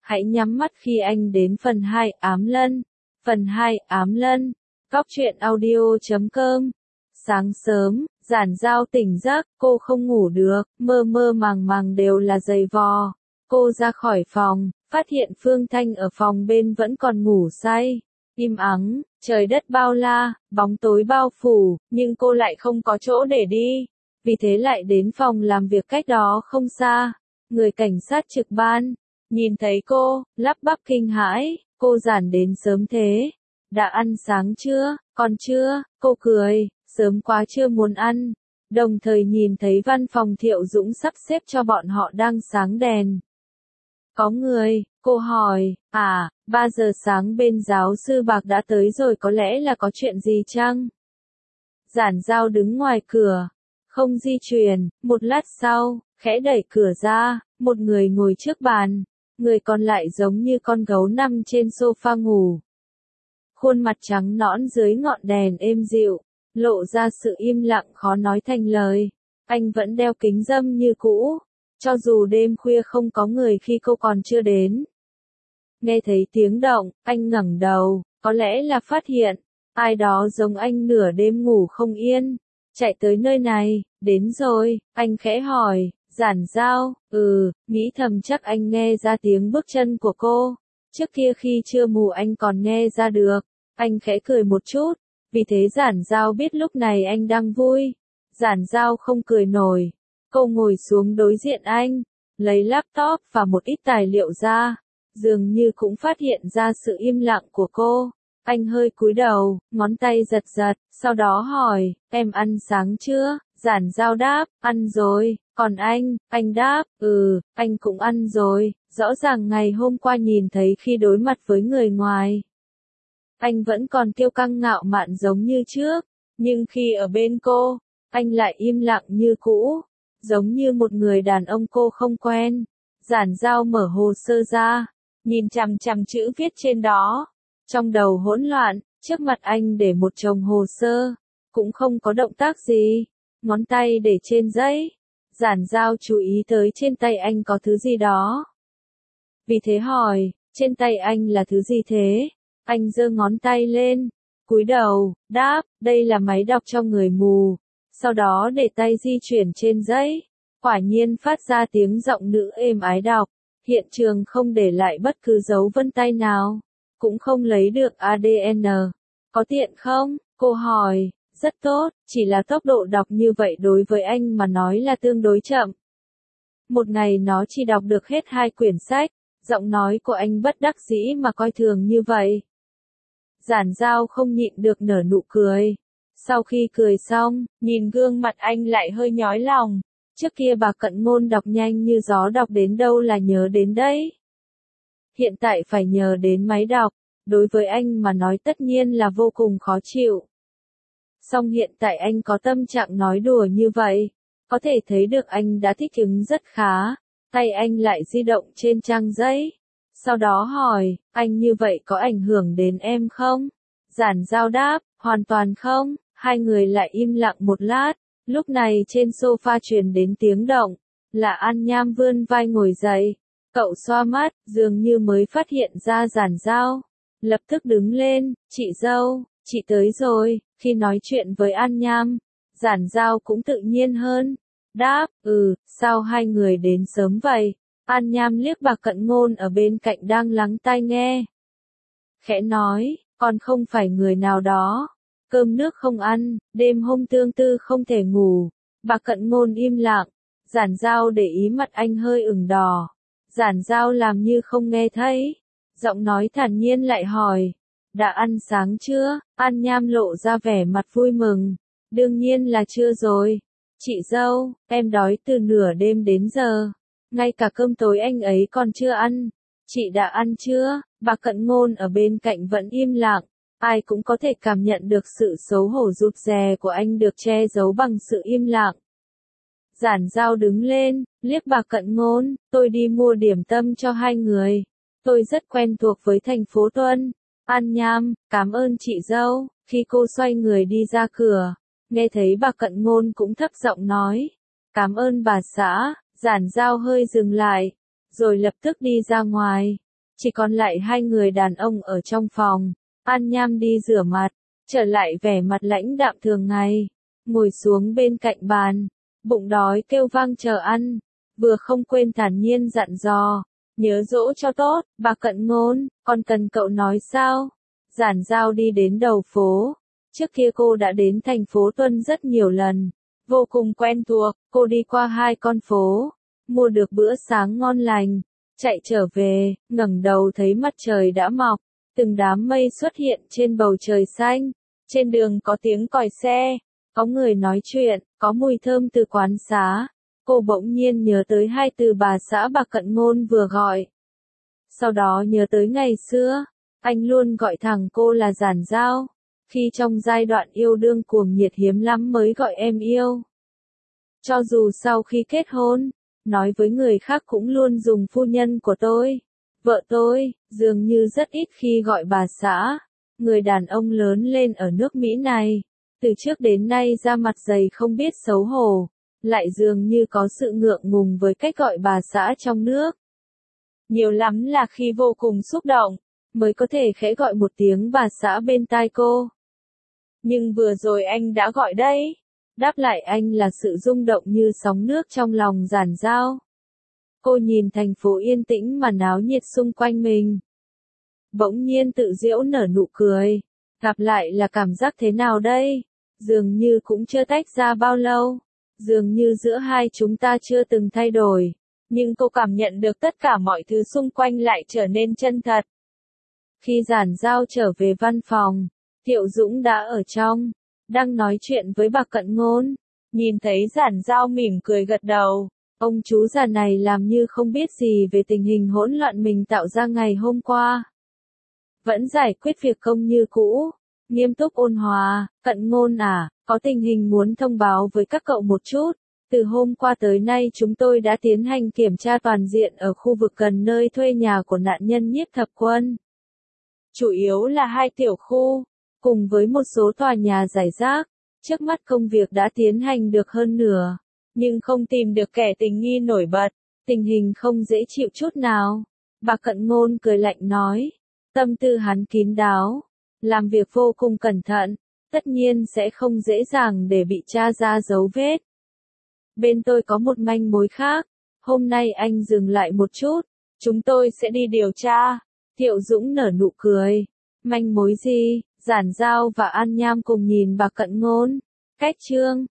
Hãy nhắm mắt khi anh đến phần 2 ám lân. Phần 2 ám lân. Góc truyện audio.com. Sáng sớm, Giản Giao tỉnh giấc, cô không ngủ được, mơ mơ màng màng đều là giày vò. Cô ra khỏi phòng, phát hiện Phương Thanh ở phòng bên vẫn còn ngủ say. Im ắng, trời đất bao la, bóng tối bao phủ, nhưng cô lại không có chỗ để đi. Vì thế lại đến phòng làm việc cách đó không xa. Người cảnh sát trực ban, nhìn thấy cô, lắp bắp kinh hãi, cô Giản đến sớm thế. Đã ăn sáng chưa? Còn chưa, cô cười, sớm quá chưa muốn ăn. Đồng thời nhìn thấy văn phòng Thiệu Dũng sắp xếp cho bọn họ đang sáng đèn. Có người, cô hỏi, 3 giờ sáng bên giáo sư Bạc đã tới rồi, có lẽ là có chuyện gì chăng? Giản Giao đứng ngoài cửa, không di chuyển, một lát sau, khẽ đẩy cửa ra, một người ngồi trước bàn, người còn lại giống như con gấu nằm trên sofa ngủ. Khuôn mặt trắng nõn dưới ngọn đèn êm dịu, lộ ra sự im lặng khó nói thành lời. Anh vẫn đeo kính râm như cũ, cho dù đêm khuya không có người khi cô còn chưa đến. Nghe thấy tiếng động, anh ngẩng đầu, có lẽ là phát hiện, ai đó giống anh nửa đêm ngủ không yên, chạy tới nơi này. Đến rồi, anh khẽ hỏi, Giản Giao, nghĩ thầm chắc anh nghe ra tiếng bước chân của cô. Trước kia khi chưa mù anh còn nghe ra được. Anh khẽ cười một chút, vì thế Giản Giao biết lúc này anh đang vui. Giản Giao không cười nổi. Cô ngồi xuống đối diện anh, lấy laptop và một ít tài liệu ra, dường như cũng phát hiện ra sự im lặng của cô. Anh hơi cúi đầu, ngón tay giật giật, sau đó hỏi, em ăn sáng chưa? Giản Giao đáp, ăn rồi. Còn anh đáp, anh cũng ăn rồi. Rõ ràng ngày hôm qua nhìn thấy khi đối mặt với người ngoài, anh vẫn còn kiêu căng ngạo mạn giống như trước, nhưng khi ở bên cô, anh lại im lặng như cũ, giống như một người đàn ông cô không quen. Giản Giao mở hồ sơ ra, nhìn chằm chằm chữ viết trên đó, trong đầu hỗn loạn. Trước mặt anh để một chồng hồ sơ, cũng không có động tác gì, ngón tay để trên giấy. Giản Giao chú ý tới trên tay anh có thứ gì đó, vì thế hỏi, trên tay anh là thứ gì thế? Anh giơ ngón tay lên, cúi đầu, đáp, đây là máy đọc cho người mù. Sau đó để tay di chuyển trên giấy, quả nhiên phát ra tiếng giọng nữ êm ái đọc. Hiện trường không để lại bất cứ dấu vân tay nào, cũng không lấy được ADN. Có tiện không? Cô hỏi. Rất tốt, chỉ là tốc độ đọc như vậy đối với anh mà nói là tương đối chậm. Một ngày nó chỉ đọc được hết 2 quyển sách. Giọng nói của anh bất đắc dĩ mà coi thường như vậy. Giản Giao không nhịn được nở nụ cười. Sau khi cười xong, nhìn gương mặt anh lại hơi nhói lòng. Trước kia bà Cận Ngôn đọc nhanh như gió, đọc đến đâu là nhớ đến đấy. Hiện tại phải nhờ đến máy đọc, đối với anh mà nói tất nhiên là vô cùng khó chịu. Song hiện tại anh có tâm trạng nói đùa như vậy, có thể thấy được anh đã thích ứng rất khá. Tay anh lại di động trên trang giấy. Sau đó hỏi, anh như vậy có ảnh hưởng đến em không? Giản Giao đáp, hoàn toàn không. Hai người lại im lặng một lát. Lúc này trên sofa truyền đến tiếng động. Là An Nham vươn vai ngồi dậy. Cậu xoa mắt, dường như mới phát hiện ra Giản Giao. Lập tức đứng lên, chị dâu, chị tới rồi. Khi nói chuyện với An Nham, Giản Giao cũng tự nhiên hơn. Đáp, sao hai người đến sớm vậy? An Nham liếc bà Cận Ngôn ở bên cạnh đang lắng tai nghe. Khẽ nói, còn không phải người nào đó. Cơm nước không ăn, đêm hôm tương tư không thể ngủ. Bà Cận Ngôn im lặng. Giản Giao để ý mặt anh hơi ửng đỏ. Giản Giao làm như không nghe thấy. Giọng nói thản nhiên lại hỏi, đã ăn sáng chưa? An Nham lộ ra vẻ mặt vui mừng. Đương nhiên là chưa rồi. Chị dâu, em đói từ nửa đêm đến giờ. Ngay cả cơm tối anh ấy còn chưa ăn. Chị đã ăn chưa? Bà Cận Ngôn ở bên cạnh vẫn im lặng. Ai cũng có thể cảm nhận được sự xấu hổ rụt rè của anh được che giấu bằng sự im lặng. Giản Giao đứng lên, liếc bà Cận Ngôn, tôi đi mua điểm tâm cho hai người. Tôi rất quen thuộc với thành phố Tuân. An Nham, cảm ơn chị dâu. Khi cô xoay người đi ra cửa, nghe thấy bà Cận Ngôn cũng thấp giọng nói, cảm ơn bà xã. Giản Giao hơi dừng lại, rồi lập tức đi ra ngoài. chỉ còn lại hai người đàn ông ở trong phòng. An Nham đi rửa mặt, trở lại vẻ mặt lãnh đạm thường ngày, ngồi xuống bên cạnh bàn, bụng đói kêu vang chờ ăn, vừa không quên thản nhiên dặn dò, nhớ dỗ cho tốt, bà Cận Ngôn, còn cần cậu nói sao? Giản Giao đi đến đầu phố, trước kia cô đã đến thành phố Tuân rất nhiều lần, vô cùng quen thuộc, cô đi qua hai con phố, mua được bữa sáng ngon lành, chạy trở về, ngẩng đầu thấy mặt trời đã mọc, từng đám mây xuất hiện trên bầu trời xanh, trên đường có tiếng còi xe, có người nói chuyện, có mùi thơm từ quán xá. Cô bỗng nhiên nhớ tới hai từ bà xã bà Cận Ngôn vừa gọi. Sau đó nhớ tới ngày xưa, anh luôn gọi thẳng cô là Giản Giao, khi trong giai đoạn yêu đương cuồng nhiệt hiếm lắm mới gọi em yêu. Cho dù sau khi kết hôn, nói với người khác cũng luôn dùng phu nhân của tôi, vợ tôi, dường như rất ít khi gọi bà xã. Người đàn ông lớn lên ở nước Mỹ này, từ trước đến nay da mặt dày không biết xấu hổ, lại dường như có sự ngượng ngùng với cách gọi bà xã trong nước. Nhiều lắm là khi vô cùng xúc động, mới có thể khẽ gọi một tiếng bà xã bên tai cô. Nhưng vừa rồi anh đã gọi đấy. Đáp lại anh là sự rung động như sóng nước trong lòng Giản Giao. Cô nhìn thành phố yên tĩnh mà náo nhiệt xung quanh mình. Bỗng nhiên tự giễu nở nụ cười. Gặp lại là cảm giác thế nào đây? Dường như cũng chưa tách ra bao lâu. Dường như giữa hai chúng ta chưa từng thay đổi. Nhưng cô cảm nhận được tất cả mọi thứ xung quanh lại trở nên chân thật. Khi Giản Giao trở về văn phòng, Thiệu Dũng đã ở trong, đang nói chuyện với bà Cận Ngôn. Nhìn thấy Giản Giao mỉm cười gật đầu. Ông chú già này làm như không biết gì về tình hình hỗn loạn mình tạo ra ngày hôm qua. Vẫn giải quyết việc công như cũ. Nghiêm túc ôn hòa, Cận Ngôn à, có tình hình muốn thông báo với các cậu một chút. Từ hôm qua tới nay chúng tôi đã tiến hành kiểm tra toàn diện ở khu vực gần nơi thuê nhà của nạn nhân Nhiếp Thập Quân. Chủ yếu là hai tiểu khu, cùng với một số tòa nhà rải rác. Trước mắt công việc đã tiến hành được hơn nửa, nhưng không tìm được kẻ tình nghi nổi bật. Tình hình không dễ chịu chút nào. Bà Cận Ngôn cười lạnh nói. Tâm tư hắn kín đáo, làm việc vô cùng cẩn thận, tất nhiên sẽ không dễ dàng để bị tra ra dấu vết. Bên tôi có một manh mối khác, hôm nay anh dừng lại một chút, chúng tôi sẽ đi điều tra. Thiệu Dũng nở nụ cười. Manh mối gì? Giản Giao và An Nham cùng nhìn bà Cận Ngôn. Cách chương